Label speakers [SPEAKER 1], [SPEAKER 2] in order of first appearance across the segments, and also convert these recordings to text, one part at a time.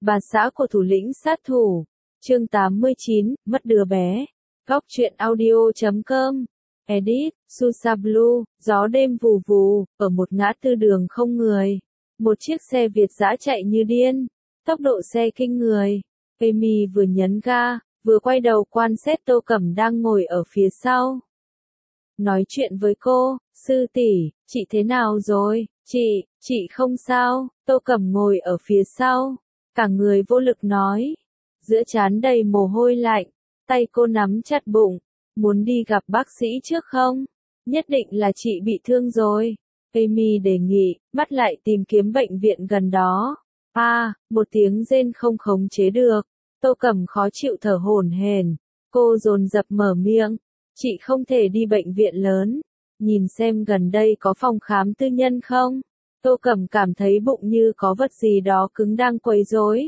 [SPEAKER 1] Bà xã của thủ lĩnh sát thủ. Chương 89, mất đứa bé. Góc truyện audio.com. Edit, Susa Blue, gió đêm vù vù, ở một ngã tư đường không người. Một chiếc xe Việt dã chạy như điên. Tốc độ xe kinh người. Amy vừa nhấn ga, vừa quay đầu quan sát Tô Cẩm đang ngồi ở phía sau. Nói chuyện với cô, sư tỷ, chị thế nào rồi? Chị không sao. Tô Cẩm ngồi ở phía sau, cả người vô lực nói. Giữa trán đầy mồ hôi lạnh, tay cô nắm chặt bụng. Muốn đi gặp bác sĩ trước không? Nhất định là chị bị thương rồi. Amy đề nghị, mắt lại tìm kiếm bệnh viện gần đó. Một tiếng rên không khống chế được. Tô Cẩm khó chịu thở hổn hển. Cô dồn dập mở miệng. Chị không thể đi bệnh viện lớn. Nhìn xem gần đây có phòng khám tư nhân không? Tô Cẩm cảm thấy bụng như có vật gì đó cứng đang quấy rối.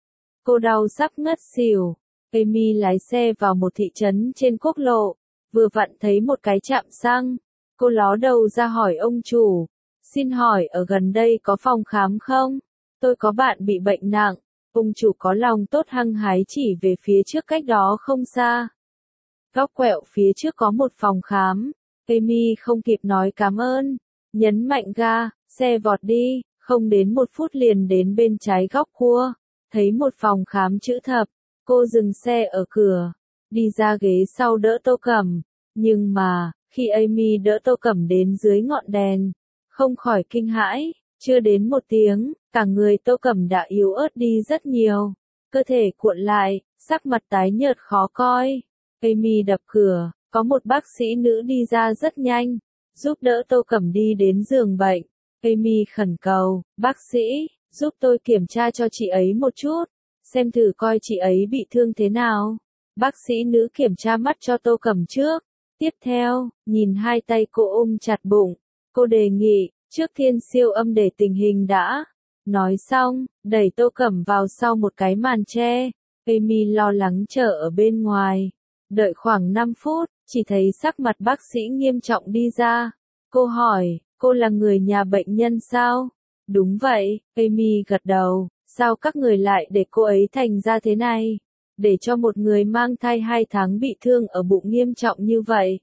[SPEAKER 1] Cô đau sắp ngất xỉu. Amy lái xe vào một thị trấn trên quốc lộ. Vừa vặn thấy một cái trạm xăng. Cô ló đầu ra hỏi ông chủ. Xin hỏi ở gần đây có phòng khám không? Tôi có bạn bị bệnh nặng. Ông chủ có lòng tốt hăng hái chỉ về phía trước cách đó không xa. Góc quẹo phía trước có một phòng khám. Amy không kịp nói cảm ơn. Nhấn mạnh ga, xe vọt đi, không đến 1 phút liền đến bên trái góc cua. Thấy một phòng khám chữ thập. Cô dừng xe ở cửa. Đi ra ghế sau đỡ Tô Cẩm. Nhưng mà, khi Amy đỡ Tô Cẩm đến dưới ngọn đèn, không khỏi kinh hãi. Chưa đến 1 tiếng, cả người Tô Cẩm đã yếu ớt đi rất nhiều. Cơ thể cuộn lại, sắc mặt tái nhợt khó coi. Amy đập cửa, có một bác sĩ nữ đi ra rất nhanh, giúp đỡ Tô Cẩm đi đến giường bệnh. Amy khẩn cầu, bác sĩ, giúp tôi kiểm tra cho chị ấy một chút, xem thử coi chị ấy bị thương thế nào. Bác sĩ nữ kiểm tra mắt cho Tô Cẩm trước. Tiếp theo, nhìn hai tay cô ôm chặt bụng, cô đề nghị, trước tiên siêu âm để tình hình đã. Nói xong, đẩy Tô Cẩm vào sau một cái màn che. Amy lo lắng chờ ở bên ngoài. Đợi khoảng 5 phút, chỉ thấy sắc mặt bác sĩ nghiêm trọng đi ra. Cô hỏi, cô là người nhà bệnh nhân sao? Đúng vậy, Amy gật đầu. Sao các người lại để cô ấy thành ra thế này? Để cho một người mang thai 2 tháng bị thương ở bụng nghiêm trọng như vậy.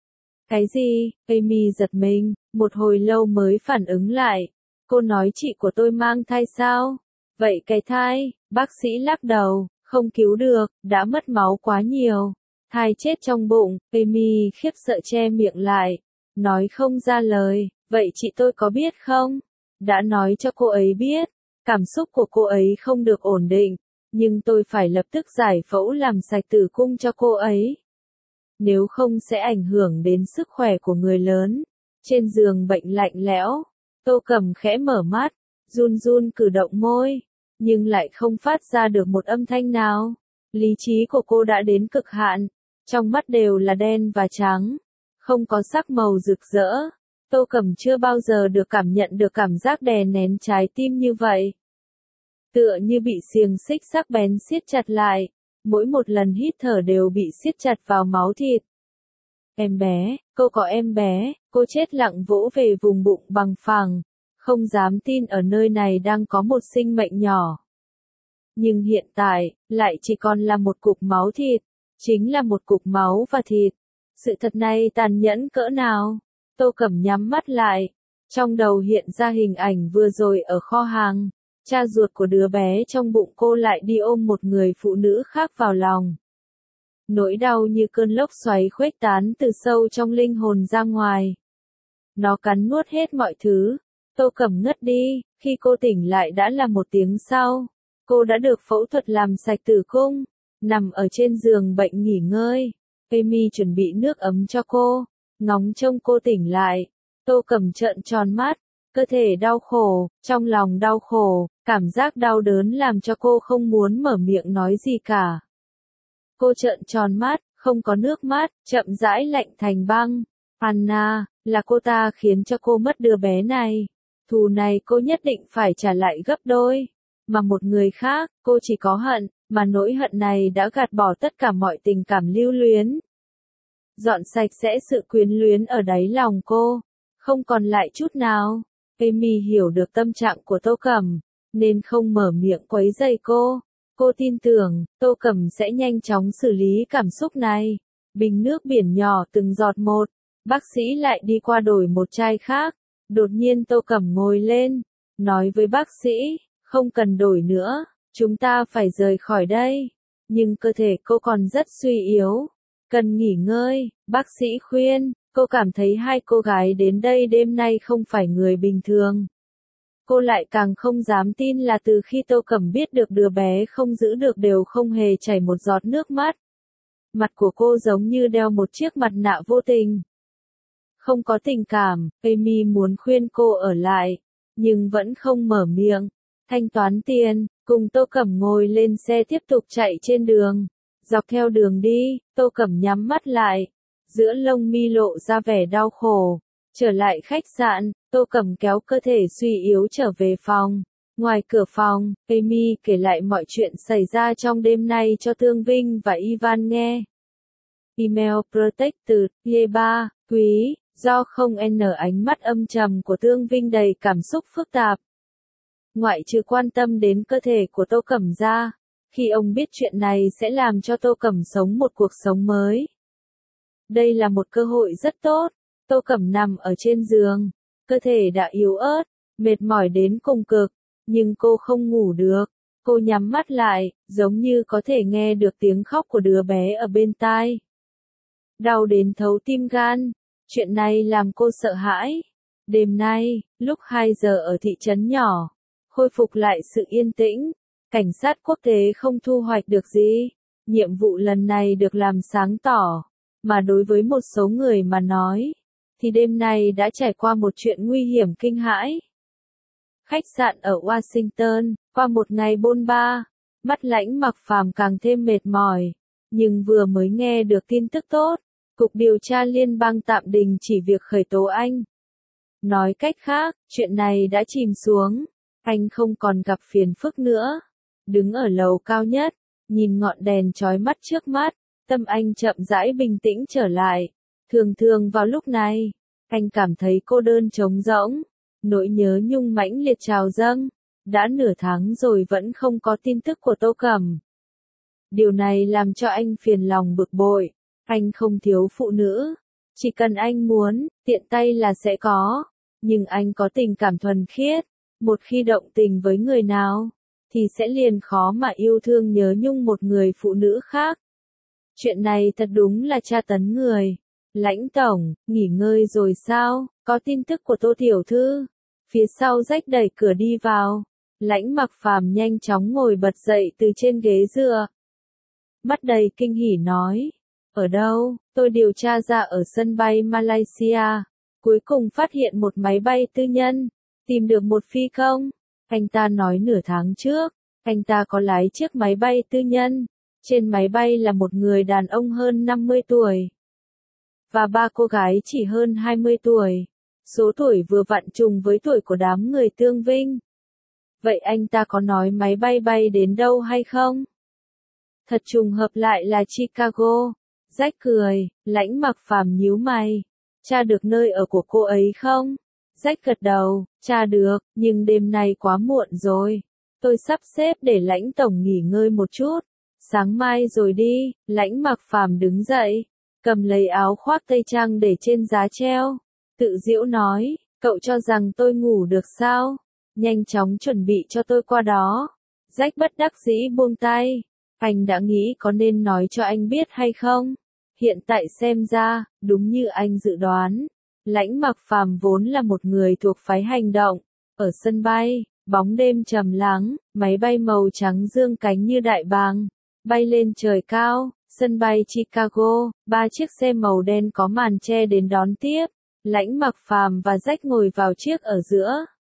[SPEAKER 1] Cái gì? Amy giật mình, một hồi lâu mới phản ứng lại. Cô nói chị của tôi mang thai sao? Vậy cái thai? Bác sĩ lắc đầu, không cứu được, đã mất máu quá nhiều. Thai chết trong bụng. Amy khiếp sợ che miệng lại, nói không ra lời. Vậy chị tôi có biết không? Đã nói cho cô ấy biết. Cảm xúc của cô ấy không được ổn định, nhưng tôi phải lập tức giải phẫu làm sạch tử cung cho cô ấy. Nếu không sẽ ảnh hưởng đến sức khỏe của người lớn. Trên giường bệnh lạnh lẽo, Tô Cẩm khẽ mở mắt, run run cử động môi, nhưng lại không phát ra được một âm thanh nào. Lý trí của cô đã đến cực hạn, trong mắt đều là đen và trắng, không có sắc màu rực rỡ. Tô Cẩm chưa bao giờ được cảm nhận được cảm giác đè nén trái tim như vậy. Tựa như bị xiềng xích sắc bén siết chặt lại, mỗi một lần hít thở đều bị siết chặt vào máu thịt. Em bé, cô có em bé, cô chết lặng vỗ về vùng bụng bằng phẳng, không dám tin ở nơi này đang có một sinh mệnh nhỏ. Nhưng hiện tại, lại chỉ còn là một cục máu thịt, chính là một cục máu và thịt. Sự thật này tàn nhẫn cỡ nào? Tô Cẩm nhắm mắt lại, trong đầu hiện ra hình ảnh vừa rồi ở kho hàng. Cha ruột của đứa bé trong bụng cô lại đi ôm một người phụ nữ khác vào lòng. Nỗi đau như cơn lốc xoáy khuếch tán từ sâu trong linh hồn ra ngoài. Nó cắn nuốt hết mọi thứ. Tô Cẩm ngất đi, khi cô tỉnh lại đã là 1 tiếng sau. Cô đã được phẫu thuật làm sạch tử cung, nằm ở trên giường bệnh nghỉ ngơi. Amy chuẩn bị nước ấm cho cô, ngóng trông cô tỉnh lại. Tô Cẩm trợn tròn mắt, cơ thể đau khổ, trong lòng đau khổ, cảm giác đau đớn làm cho cô không muốn mở miệng nói gì cả. Cô trợn tròn mắt, không có nước mắt, chậm rãi lạnh thành băng. Anna, là cô ta khiến cho cô mất đứa bé này. Thù này cô nhất định phải trả lại gấp đôi. Mà một người khác, cô chỉ có hận, mà nỗi hận này đã gạt bỏ tất cả mọi tình cảm lưu luyến. Dọn sạch sẽ sự quyến luyến ở đáy lòng cô, không còn lại chút nào. Amy hiểu được tâm trạng của Tô Cẩm, nên không mở miệng quấy rầy cô. Cô tin tưởng, Tô Cẩm sẽ nhanh chóng xử lý cảm xúc này. Bình nước biển nhỏ từng giọt một, bác sĩ lại đi qua đổi một chai khác. Đột nhiên Tô Cẩm ngồi lên, nói với bác sĩ, không cần đổi nữa, chúng ta phải rời khỏi đây. Nhưng cơ thể cô còn rất suy yếu, cần nghỉ ngơi, bác sĩ khuyên. Cô cảm thấy hai cô gái đến đây đêm nay không phải người bình thường. Cô lại càng không dám tin là từ khi Tô Cẩm biết được đứa bé không giữ được đều không hề chảy một giọt nước mắt. Mặt của cô giống như đeo một chiếc mặt nạ vô tình. Không có tình cảm, Amy muốn khuyên cô ở lại, nhưng vẫn không mở miệng. Thanh toán tiền, cùng Tô Cẩm ngồi lên xe tiếp tục chạy trên đường. Dọc theo đường đi, Tô Cẩm nhắm mắt lại. Giữa lông mi lộ ra vẻ đau khổ. Trở lại khách sạn, Tô Cẩm kéo cơ thể suy yếu trở về phòng. Ngoài cửa phòng, Amy kể lại mọi chuyện xảy ra trong đêm nay cho Thương Vinh và Ivan nghe. Email Protected, Y3, quý, do không n ánh mắt âm trầm của Thương Vinh đầy cảm xúc phức tạp. Ngoại trừ quan tâm đến cơ thể của Tô Cẩm ra, khi ông biết chuyện này sẽ làm cho Tô Cẩm sống một cuộc sống mới. Đây là một cơ hội rất tốt. Tô Cẩm nằm ở trên giường, cơ thể đã yếu ớt, mệt mỏi đến cùng cực, nhưng cô không ngủ được. Cô nhắm mắt lại, giống như có thể nghe được tiếng khóc của đứa bé ở bên tai. Đau đến thấu tim gan, chuyện này làm cô sợ hãi. Đêm nay, lúc 2 giờ ở thị trấn nhỏ, khôi phục lại sự yên tĩnh, cảnh sát quốc tế không thu hoạch được gì. Nhiệm vụ lần này được làm sáng tỏ, mà đối với một số người mà nói, thì đêm nay đã trải qua một chuyện nguy hiểm kinh hãi. Khách sạn ở Washington, qua một ngày bôn ba, mắt Lãnh Mặc Phàm càng thêm mệt mỏi, nhưng vừa mới nghe được tin tức tốt, Cục Điều tra Liên bang tạm đình chỉ việc khởi tố anh. Nói cách khác, chuyện này đã chìm xuống, anh không còn gặp phiền phức nữa. Đứng ở lầu cao nhất, nhìn ngọn đèn chói mắt trước mắt, tâm anh chậm rãi bình tĩnh trở lại. Thường thường vào lúc này, anh cảm thấy cô đơn trống rỗng, nỗi nhớ nhung mãnh liệt trào dâng. Đã nửa tháng rồi vẫn không có tin tức của Tô Cẩm. Điều này làm cho anh phiền lòng bực bội. Anh không thiếu phụ nữ, chỉ cần anh muốn, tiện tay là sẽ có. Nhưng anh có tình cảm thuần khiết, một khi động tình với người nào, thì sẽ liền khó mà yêu thương nhớ nhung một người phụ nữ khác. Chuyện này thật đúng là tra tấn người. Lãnh tổng, nghỉ ngơi rồi sao? Có tin tức của Tô tiểu thư. Phía sau Rách đẩy cửa đi vào. Lãnh Mặc Phàm nhanh chóng ngồi bật dậy từ trên ghế dựa. Mắt đầy kinh hỉ nói. Ở đâu? Tôi điều tra ra ở sân bay Malaysia. Cuối cùng phát hiện một máy bay tư nhân. Tìm được một phi công. Anh ta nói nửa tháng trước, anh ta có lái chiếc máy bay tư nhân. Trên máy bay là một người đàn ông hơn 50 tuổi. Và 3 cô gái chỉ hơn 20 tuổi. Số tuổi vừa vặn trùng với tuổi của đám người Thương Vinh. Vậy anh ta có nói máy bay bay đến đâu hay không? Thật trùng hợp lại là Chicago. Rách cười, Lãnh Mặc Phàm nhíu mày. Tra được nơi ở của cô ấy không? Rách gật đầu, tra được, nhưng đêm nay quá muộn rồi. Tôi sắp xếp để Lãnh tổng nghỉ ngơi một chút. Sáng mai rồi đi. Lãnh Mặc Phàm đứng dậy, cầm lấy áo khoác tây trang để trên giá treo. Tự giễu nói, cậu cho rằng tôi ngủ được sao? Nhanh chóng chuẩn bị cho tôi qua đó. Rách bất đắc dĩ buông tay. Anh đã nghĩ có nên nói cho anh biết hay không? Hiện tại xem ra, đúng như anh dự đoán. Lãnh Mặc Phàm vốn là một người thuộc phái hành động. Ở sân bay, bóng đêm trầm lắng, máy bay màu trắng dương cánh như đại bàng. Bay lên trời cao, sân bay Chicago, 3 chiếc xe màu đen có màn che đến đón tiếp. Lãnh Mặc Phàm và Rách ngồi vào chiếc ở giữa.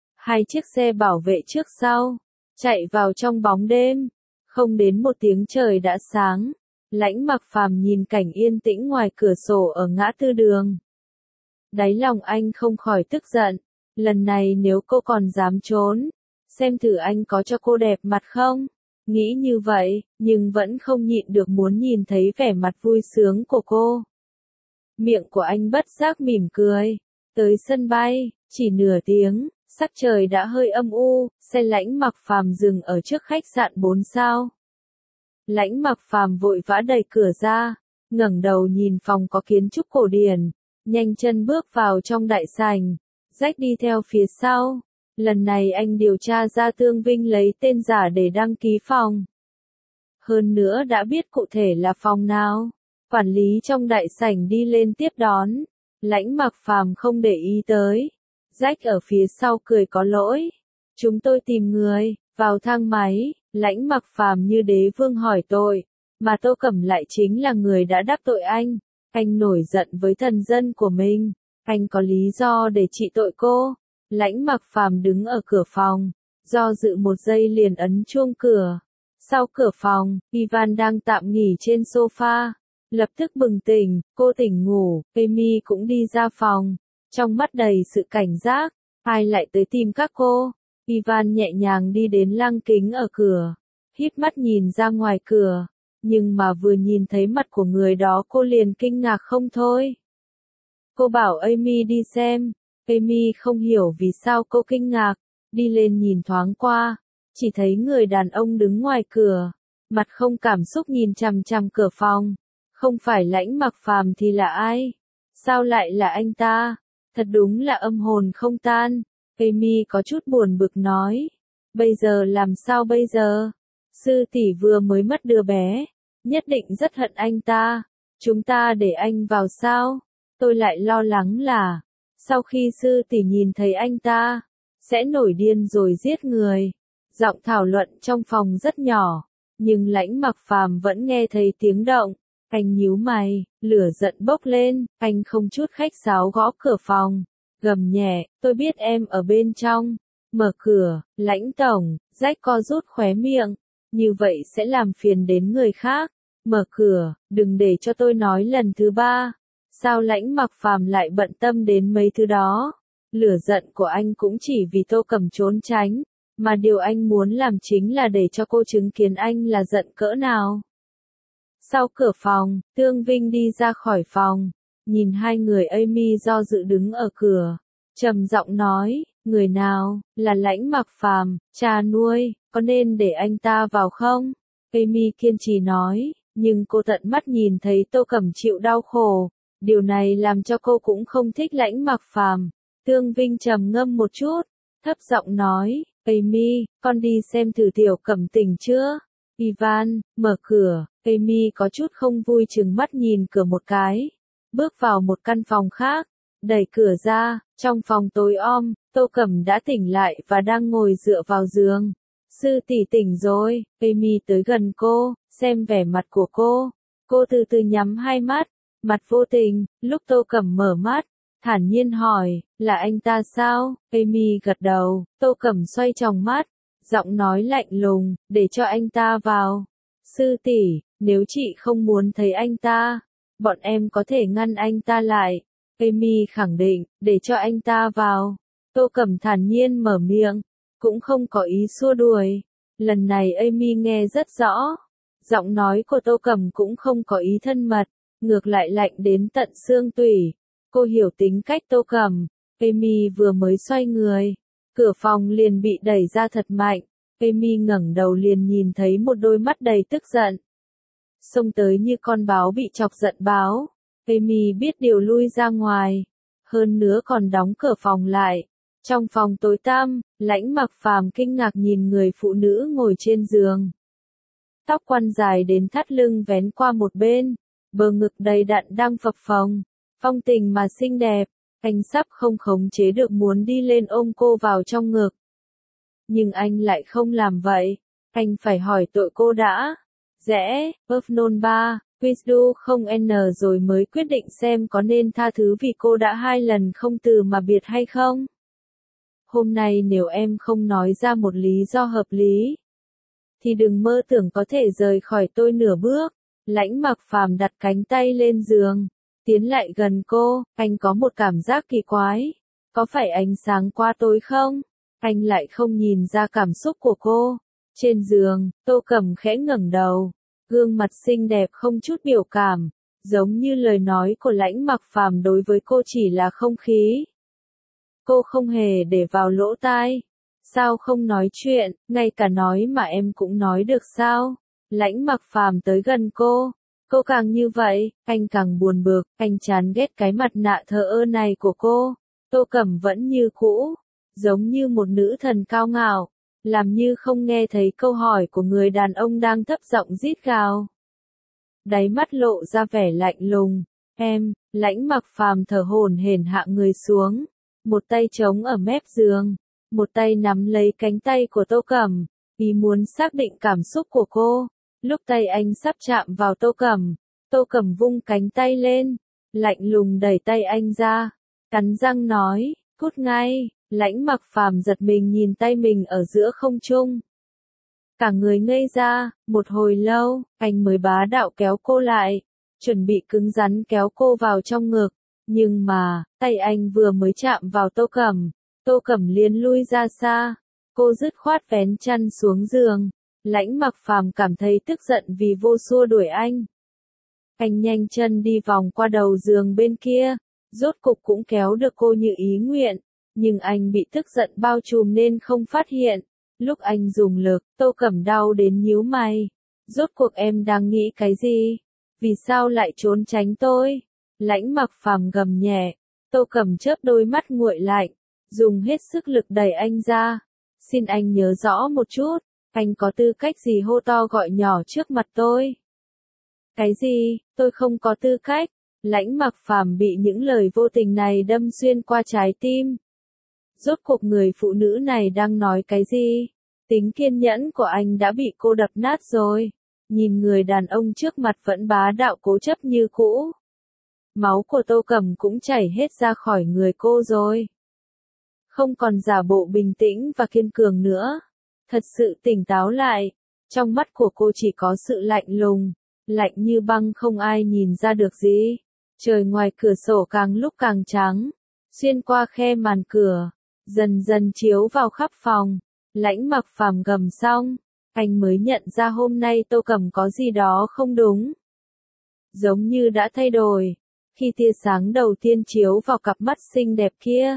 [SPEAKER 1] 2 chiếc xe bảo vệ trước sau. Chạy vào trong bóng đêm. Không đến một tiếng trời đã sáng. Lãnh Mặc Phàm nhìn cảnh yên tĩnh ngoài cửa sổ ở ngã tư đường. Đáy lòng anh không khỏi tức giận. Lần này nếu cô còn dám trốn, xem thử anh có cho cô đẹp mặt không? Nghĩ như vậy, nhưng vẫn không nhịn được muốn nhìn thấy vẻ mặt vui sướng của cô. Miệng của anh bất giác mỉm cười. Tới sân bay, chỉ nửa tiếng, Sắc trời đã hơi âm u, xe Lãnh Mặc Phàm dừng ở trước khách sạn 4 sao. Lãnh Mặc Phàm vội vã đẩy cửa ra, ngẩng đầu nhìn phòng có kiến trúc cổ điển, nhanh chân bước vào trong đại sảnh. Jack đi theo phía sau. Lần này anh điều tra ra Tương Vinh lấy tên giả để đăng ký phòng. Hơn nữa đã biết cụ thể là phòng nào. Quản lý trong đại sảnh đi lên tiếp đón. Lãnh Mặc Phàm không để ý tới. Jack ở phía sau cười có lỗi. Chúng tôi tìm người, vào thang máy. Lãnh Mặc Phàm như đế vương hỏi tội, mà Tô Cẩm lại chính là người đã đắc tội anh. Anh nổi giận với thần dân của mình. Anh có lý do để trị tội cô. Lãnh Mặc Phàm đứng ở cửa phòng, do dự một giây liền ấn chuông cửa. Sau cửa phòng, Ivan đang tạm nghỉ trên sofa. Lập tức bừng tỉnh, cô tỉnh ngủ, Amy cũng đi ra phòng. Trong mắt đầy sự cảnh giác, ai lại tới tìm các cô? Ivan nhẹ nhàng đi đến lăng kính ở cửa, híp mắt nhìn ra ngoài cửa. Nhưng mà vừa nhìn thấy mặt của người đó cô liền kinh ngạc không thôi. Cô bảo Amy đi xem. Amy không hiểu vì sao cô kinh ngạc, đi lên nhìn thoáng qua, chỉ thấy người đàn ông đứng ngoài cửa, mặt không cảm xúc nhìn chằm chằm cửa phòng. Không phải Lãnh Mặc Phàm thì là ai? Sao lại là anh ta? Thật đúng là âm hồn không tan. Amy có chút buồn bực nói. Bây giờ làm sao bây giờ? Sư tỷ vừa mới mất đứa bé, nhất định rất hận anh ta. Chúng ta để anh vào sao? Tôi lại lo lắng là, sau khi sư tỷ nhìn thấy anh ta, sẽ nổi điên rồi giết người. Giọng thảo luận trong phòng rất nhỏ, nhưng Lãnh Mặc Phàm vẫn nghe thấy tiếng động. Anh nhíu mày, lửa giận bốc lên, anh không chút khách sáo gõ cửa phòng, gầm nhẹ, tôi biết em ở bên trong. Mở cửa, Lãnh tổng. Jack co rút khóe miệng, như vậy sẽ làm phiền đến người khác. Mở cửa, đừng để cho tôi nói lần thứ ba. Sao Lãnh Mặc Phàm lại bận tâm đến mấy thứ đó? Lửa giận của anh cũng chỉ vì Tô Cẩm trốn tránh, mà điều anh muốn làm chính là để cho cô chứng kiến anh là giận cỡ nào. Sau cửa phòng, Tương Vinh đi ra khỏi phòng, nhìn hai người Amy do dự đứng ở cửa, trầm giọng nói, người nào, là Lãnh Mặc Phàm, cha nuôi, có nên để anh ta vào không? Amy kiên trì nói, nhưng cô tận mắt nhìn thấy Tô Cẩm chịu đau khổ, điều này làm cho cô cũng không thích Lãnh Mặc Phàm. Tương Vinh trầm ngâm một chút, thấp giọng nói, Amy, con đi xem thử Tiểu Cẩm tỉnh chưa? Ivan, mở cửa. Amy có chút không vui chừng mắt nhìn cửa một cái, bước vào một căn phòng khác, đẩy cửa ra, trong phòng tối om, Tô Cẩm đã tỉnh lại và đang ngồi dựa vào giường. Sư tỷ tỉnh rồi. Amy tới gần cô, xem vẻ mặt của cô từ từ nhắm hai mắt, mặt vô tình. Lúc Tô Cẩm mở mắt, thản nhiên hỏi, là anh ta sao? Amy gật đầu. Tô Cẩm xoay tròng mắt, giọng nói lạnh lùng, để cho anh ta vào. Sư tỷ, nếu chị không muốn thấy anh ta, bọn em có thể ngăn anh ta lại. Amy khẳng định, để cho anh ta vào. Tô Cẩm thản nhiên mở miệng, cũng không có ý xua đuổi. Lần này Amy nghe rất rõ, giọng nói của Tô Cẩm cũng không có ý thân mật, ngược lại lạnh đến tận xương tủy. Cô hiểu tính cách Tô Cẩm. Amy vừa mới xoay người, cửa phòng liền bị đẩy ra thật mạnh. Amy ngẩng đầu liền nhìn thấy một đôi mắt đầy tức giận, xông tới như con báo bị chọc giận báo. Amy biết điều lui ra ngoài, hơn nữa còn đóng cửa phòng lại. Trong phòng tối tăm, Lãnh Mặc Phàm kinh ngạc nhìn người phụ nữ ngồi trên giường. Tóc quăn dài đến thắt lưng vén qua một bên, bờ ngực đầy đặn đang phập phồng, phong tình mà xinh đẹp. Anh sắp không khống chế được muốn đi lên ôm cô vào trong ngực. Nhưng anh lại không làm vậy. Anh phải hỏi tội cô đã. Rẽ, Pernod 3, Quizdu không N rồi mới quyết định xem có nên tha thứ vì cô đã 2 lần không từ mà biệt hay không. Hôm nay nếu em không nói ra một lý do hợp lý, thì đừng mơ tưởng có thể rời khỏi tôi nửa bước. Lãnh Mặc Phàm đặt cánh tay lên giường, tiến lại gần cô, anh có một cảm giác kỳ quái. Có phải ánh sáng qua tối không? Anh lại không nhìn ra cảm xúc của cô. Trên giường, Tô Cẩm khẽ ngẩng đầu, gương mặt xinh đẹp không chút biểu cảm, giống như lời nói của Lãnh Mặc Phàm đối với cô chỉ là không khí. Cô không hề để vào lỗ tai. Sao không nói chuyện, ngay cả nói mà em cũng nói được sao? Lãnh Mặc Phàm tới gần cô. Cô càng như vậy, anh càng buồn bực, anh chán ghét cái mặt nạ thờ ơ này của cô. Tô Cẩm vẫn như cũ, giống như một nữ thần cao ngạo, làm như không nghe thấy câu hỏi của người đàn ông đang thấp giọng rít gào. Đáy mắt lộ ra vẻ lạnh lùng. Em, Lãnh Mặc Phàm thở hổn hển hạ người xuống, một tay chống ở mép giường, một tay nắm lấy cánh tay của Tô Cẩm, ý muốn xác định cảm xúc của cô. Lúc tay anh sắp chạm vào Tô Cẩm, Tô Cẩm vung cánh tay lên, lạnh lùng đẩy tay anh ra, cắn răng nói, cút ngay. Lãnh Mặc Phàm giật mình nhìn tay mình ở giữa không trung. Cả người ngây ra, một hồi lâu, anh mới bá đạo kéo cô lại, chuẩn bị cứng rắn kéo cô vào trong ngực. Nhưng mà, tay anh vừa mới chạm vào Tô Cẩm liền lui ra xa. Cô dứt khoát vén chăn xuống giường. Lãnh Mặc Phàm cảm thấy tức giận vì vô xua đuổi anh. Anh nhanh chân đi vòng qua đầu giường bên kia, rốt cục cũng kéo được cô như ý nguyện. Nhưng anh bị tức giận bao trùm nên không phát hiện. Lúc anh dùng lực, Tô Cẩm đau đến nhíu mày. Rốt cuộc em đang nghĩ cái gì? Vì sao lại trốn tránh tôi? Lãnh Mặc Phàm gầm nhẹ. Tô Cẩm chớp đôi mắt nguội lạnh, dùng hết sức lực đẩy anh ra. Xin anh nhớ rõ một chút, anh có tư cách gì hô to gọi nhỏ trước mặt tôi? Cái gì? Tôi không có tư cách. Lãnh Mặc Phàm bị những lời vô tình này đâm xuyên qua trái tim. Rốt cuộc người phụ nữ này đang nói cái gì? Tính kiên nhẫn của anh đã bị cô đập nát rồi. Nhìn người đàn ông trước mặt vẫn bá đạo cố chấp như cũ. Máu của Tô Cẩm cũng chảy hết ra khỏi người cô rồi. Không còn giả bộ bình tĩnh và kiên cường nữa. Thật sự tỉnh táo lại. Trong mắt của cô chỉ có sự lạnh lùng, lạnh như băng không ai nhìn ra được gì. Trời ngoài cửa sổ càng lúc càng trắng, xuyên qua khe màn cửa, dần dần chiếu vào khắp phòng. Lãnh Mặc Phàm gầm xong, anh mới nhận ra hôm nay Tô Cẩm có gì đó không đúng. Giống như đã thay đổi. Khi tia sáng đầu tiên chiếu vào cặp mắt xinh đẹp kia,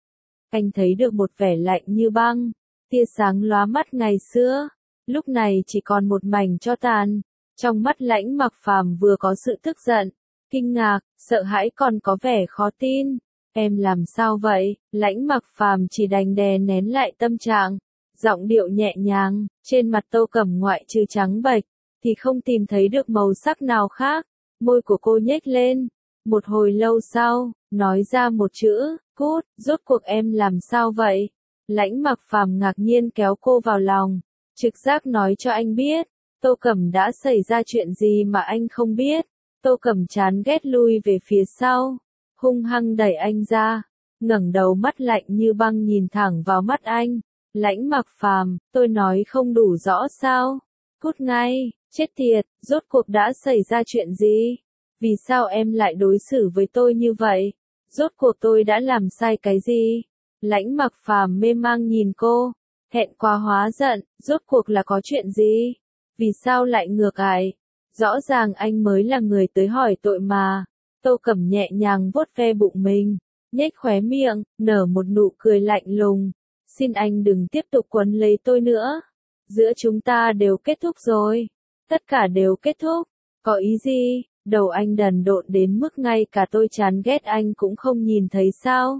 [SPEAKER 1] anh thấy được một vẻ lạnh như băng. Tia sáng lóa mắt ngày xưa, lúc này chỉ còn một mảnh tro tàn. Trong mắt Lãnh Mặc Phàm vừa có sự tức giận, kinh ngạc, sợ hãi còn có vẻ khó tin. Em làm sao vậy? Lãnh Mặc Phàm chỉ đành đè nén lại tâm trạng, giọng điệu nhẹ nhàng. Trên mặt Tô Cẩm ngoại trừ trắng bệch thì không tìm thấy được màu sắc nào khác. Môi của cô nhếch lên, một hồi lâu sau, nói ra một chữ, cút. Rốt cuộc em làm sao vậy? Lãnh Mặc Phàm ngạc nhiên kéo cô vào lòng, trực giác nói cho anh biết, Tô Cẩm đã xảy ra chuyện gì mà anh không biết. Tô Cẩm chán ghét lui về phía sau, hung hăng đẩy anh ra, ngẩng đầu mắt lạnh như băng nhìn thẳng vào mắt anh. Lãnh Mặc Phàm, tôi nói không đủ rõ sao? Cút ngay, chết tiệt, rốt cuộc đã xảy ra chuyện gì? Vì sao em lại đối xử với tôi như vậy? Rốt cuộc tôi đã làm sai cái gì? Lãnh Mặc Phàm mê mang nhìn cô, hẹn qua hóa giận, rốt cuộc là có chuyện gì? Vì sao lại ngược lại? Rõ ràng anh mới là người tới hỏi tội mà. Tô Cẩm nhẹ nhàng vuốt ve bụng mình, nhếch khóe miệng, nở một nụ cười lạnh lùng. Xin anh đừng tiếp tục quấn lấy tôi nữa. Giữa chúng ta đều kết thúc rồi. Tất cả đều kết thúc. Có ý gì? Đầu anh đần độn đến mức ngay cả tôi chán ghét anh cũng không nhìn thấy sao?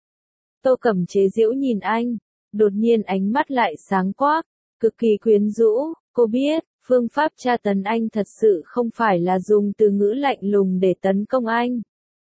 [SPEAKER 1] Tô Cẩm chế giễu nhìn anh, đột nhiên ánh mắt lại sáng quắc, cực kỳ quyến rũ. Cô biết, phương pháp tra tấn anh thật sự không phải là dùng từ ngữ lạnh lùng để tấn công anh,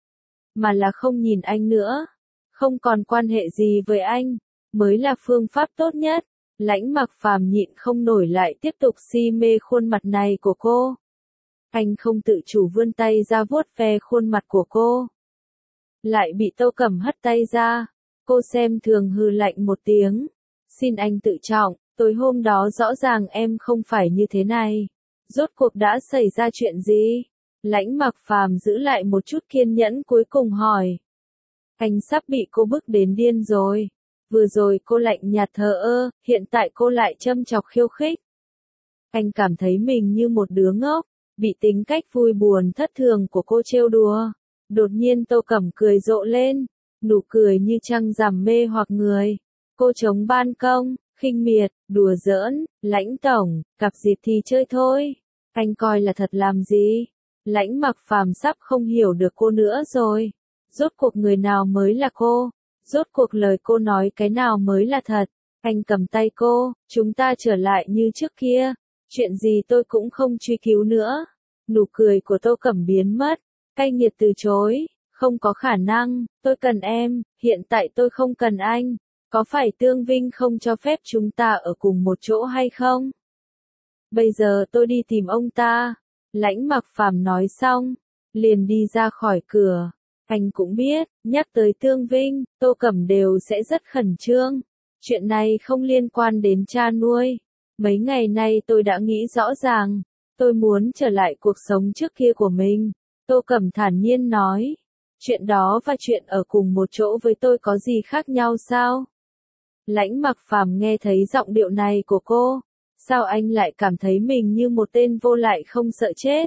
[SPEAKER 1] mà là không nhìn anh nữa, không còn quan hệ gì với anh, mới là phương pháp tốt nhất. Lãnh Mặc Phàm nhịn không nổi lại tiếp tục si mê khuôn mặt này của cô. Anh không tự chủ vươn tay ra vuốt ve khuôn mặt của cô, lại bị Tô Cẩm hất tay ra. Cô xem thường hừ lạnh một tiếng. Xin anh tự trọng, tối hôm đó rõ ràng em không phải như thế này. Rốt cuộc đã xảy ra chuyện gì? Lãnh Mặc Phàm giữ lại một chút kiên nhẫn cuối cùng hỏi. Anh sắp bị cô bức đến điên rồi. Vừa rồi cô lạnh nhạt thờ ơ, hiện tại cô lại châm chọc khiêu khích. Anh cảm thấy mình như một đứa ngốc, bị tính cách vui buồn thất thường của cô trêu đùa. Đột nhiên Tô Cẩm cười rộ lên, nụ cười như trăng rằm mê hoặc người. Cô chống ban công, khinh miệt, đùa giỡn, Lãnh tổng, gặp dịp thì chơi thôi. Anh coi là thật làm gì? Lãnh Mặc Phàm sắp không hiểu được cô nữa rồi. Rốt cuộc người nào mới là cô? Rốt cuộc lời cô nói cái nào mới là thật? Anh cầm tay cô, chúng ta trở lại như trước kia. Chuyện gì tôi cũng không truy cứu nữa. Nụ cười của Tô Cẩm biến mất. Cay nghiệt từ chối. Không có khả năng, tôi cần em, hiện tại tôi không cần anh. Có phải Tương Vinh không cho phép chúng ta ở cùng một chỗ hay không? Bây giờ tôi đi tìm ông ta. Lãnh Mặc Phàm nói xong, liền đi ra khỏi cửa. Anh cũng biết, nhắc tới Tương Vinh, Tô Cẩm đều sẽ rất khẩn trương. Chuyện này không liên quan đến cha nuôi. Mấy ngày nay tôi đã nghĩ rõ ràng. Tôi muốn trở lại cuộc sống trước kia của mình. Tô Cẩm thản nhiên nói. Chuyện đó và chuyện ở cùng một chỗ với tôi có gì khác nhau sao? Lãnh Mặc Phàm nghe thấy giọng điệu này của cô. Sao anh lại cảm thấy mình như một tên vô lại không sợ chết?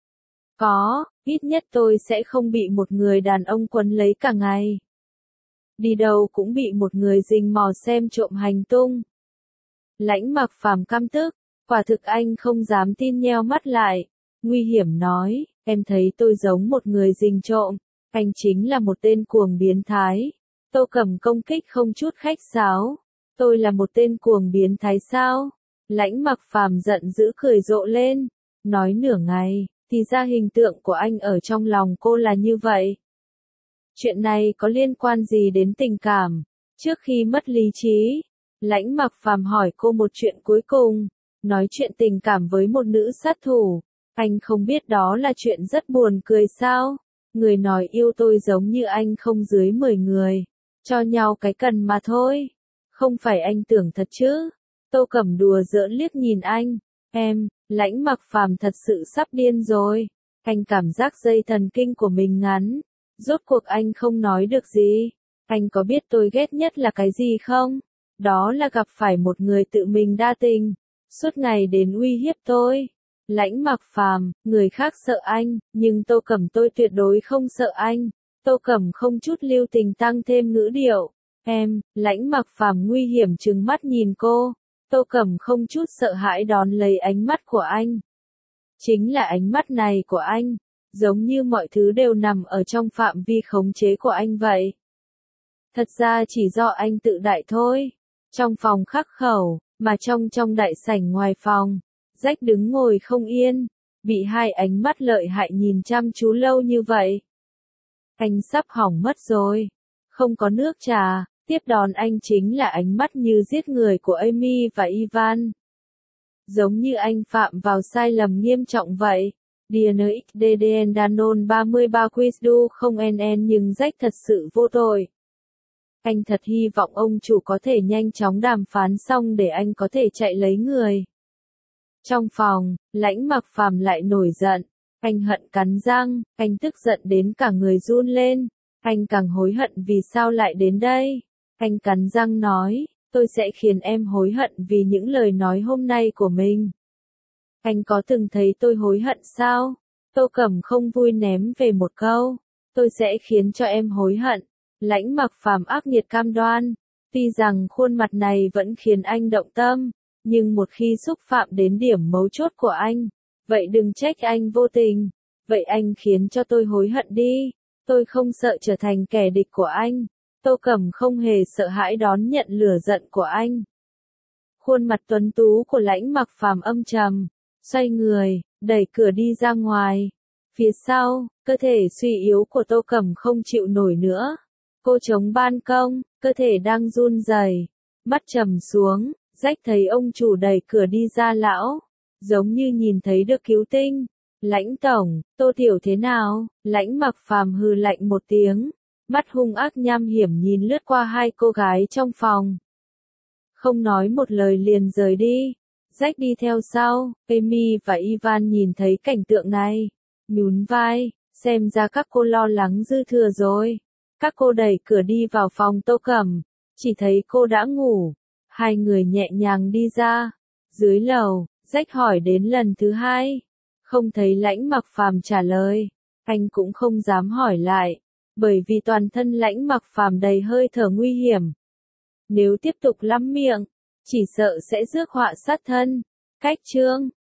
[SPEAKER 1] Có, ít nhất tôi sẽ không bị một người đàn ông quấn lấy cả ngày. Đi đâu cũng bị một người rình mò xem trộm hành tung. Lãnh Mặc Phàm căm tức, quả thực anh không dám tin nheo mắt lại. Nguy hiểm nói, em thấy tôi giống một người rình trộm, anh chính là một tên cuồng biến thái. Tô Cẩm công kích không chút khách sáo. Tôi là một tên cuồng biến thái sao? Lãnh Mặc Phàm giận dữ cười rộ lên, nói nửa ngày, thì ra hình tượng của anh ở trong lòng cô là như vậy. Chuyện này có liên quan gì đến tình cảm? Trước khi mất lý trí, Lãnh Mặc Phàm hỏi cô một chuyện cuối cùng, nói chuyện tình cảm với một nữ sát thủ. Anh không biết đó là chuyện rất buồn cười sao? Người nói yêu tôi giống như anh không dưới 10 người, cho nhau cái cần mà thôi. Không phải anh tưởng thật chứ? Tô Cẩm đùa giỡn liếc nhìn anh. Em, Lãnh Mặc Phàm thật sự sắp điên rồi. Anh cảm giác dây thần kinh của mình ngắn. Rốt cuộc anh không nói được gì. Anh có biết tôi ghét nhất là cái gì không? Đó là gặp phải một người tự mình đa tình, suốt ngày đến uy hiếp tôi. Lãnh Mặc Phàm, người khác sợ anh, nhưng Tô Cẩm tôi tuyệt đối không sợ anh. Tô Cẩm không chút lưu tình tăng thêm ngữ điệu. Em, Lãnh Mặc Phàm nguy hiểm trừng mắt nhìn cô. Tô Cẩm không chút sợ hãi đón lấy ánh mắt của anh. Chính là ánh mắt này của anh, giống như mọi thứ đều nằm ở trong phạm vi khống chế của anh vậy. Thật ra chỉ do anh tự đại thôi. Trong phòng khắc khẩu, mà trong đại sảnh ngoài phòng, Rách đứng ngồi không yên, bị hai ánh mắt lợi hại nhìn chăm chú lâu như vậy. Anh sắp hỏng mất rồi. Không có nước trà, tiếp đón anh chính là ánh mắt như giết người của Amy và Ivan. Giống như anh phạm vào sai lầm nghiêm trọng vậy. DNXDDN Danone 33 Quizdu không NN nhưng Rách thật sự vô tội. Anh thật hy vọng ông chủ có thể nhanh chóng đàm phán xong để anh có thể chạy lấy người. Trong phòng, Lãnh Mặc Phàm lại nổi giận. Anh hận cắn răng, anh tức giận đến cả người run lên. Anh càng hối hận vì sao lại đến đây. Anh cắn răng nói, tôi sẽ khiến em hối hận vì những lời nói hôm nay của mình. Anh có từng thấy tôi hối hận sao? Tô Cẩm không vui ném về một câu. Tôi sẽ khiến cho em hối hận. Lãnh Mặc Phàm ác nghiệt cam đoan. Tuy rằng khuôn mặt này vẫn khiến anh động tâm, nhưng một khi xúc phạm đến điểm mấu chốt của anh, vậy đừng trách anh vô tình. Vậy anh khiến cho tôi hối hận đi. Tôi không sợ trở thành kẻ địch của anh. Tô Cẩm không hề sợ hãi đón nhận lửa giận của anh. Khuôn mặt tuấn tú của Lãnh Mặc Phàm âm trầm, xoay người, đẩy cửa đi ra ngoài. Phía sau, cơ thể suy yếu của Tô Cẩm không chịu nổi nữa. Cô chống ban công, cơ thể đang run rẩy, mắt trầm xuống. Rách thấy ông chủ đẩy cửa đi ra lão, giống như nhìn thấy được cứu tinh. Lãnh tổng, Tô Tiểu thế nào? Lãnh Mặc Phàm hừ lạnh một tiếng, mắt hung ác nham hiểm nhìn lướt qua hai cô gái trong phòng. Không nói một lời liền rời đi. Rách đi theo sau. Amy và Ivan nhìn thấy cảnh tượng này, nhún vai, xem ra các cô lo lắng dư thừa rồi. Các cô đẩy cửa đi vào phòng Tô Cẩm, chỉ thấy cô đã ngủ. Hai người nhẹ nhàng đi ra. Dưới lầu, Rách hỏi đến lần thứ hai. Không thấy Lãnh Mặc Phàm trả lời. Anh cũng không dám hỏi lại. Bởi vì toàn thân Lãnh Mặc Phàm đầy hơi thở nguy hiểm. Nếu tiếp tục lắm miệng, chỉ sợ sẽ rước họa sát thân. Cách chương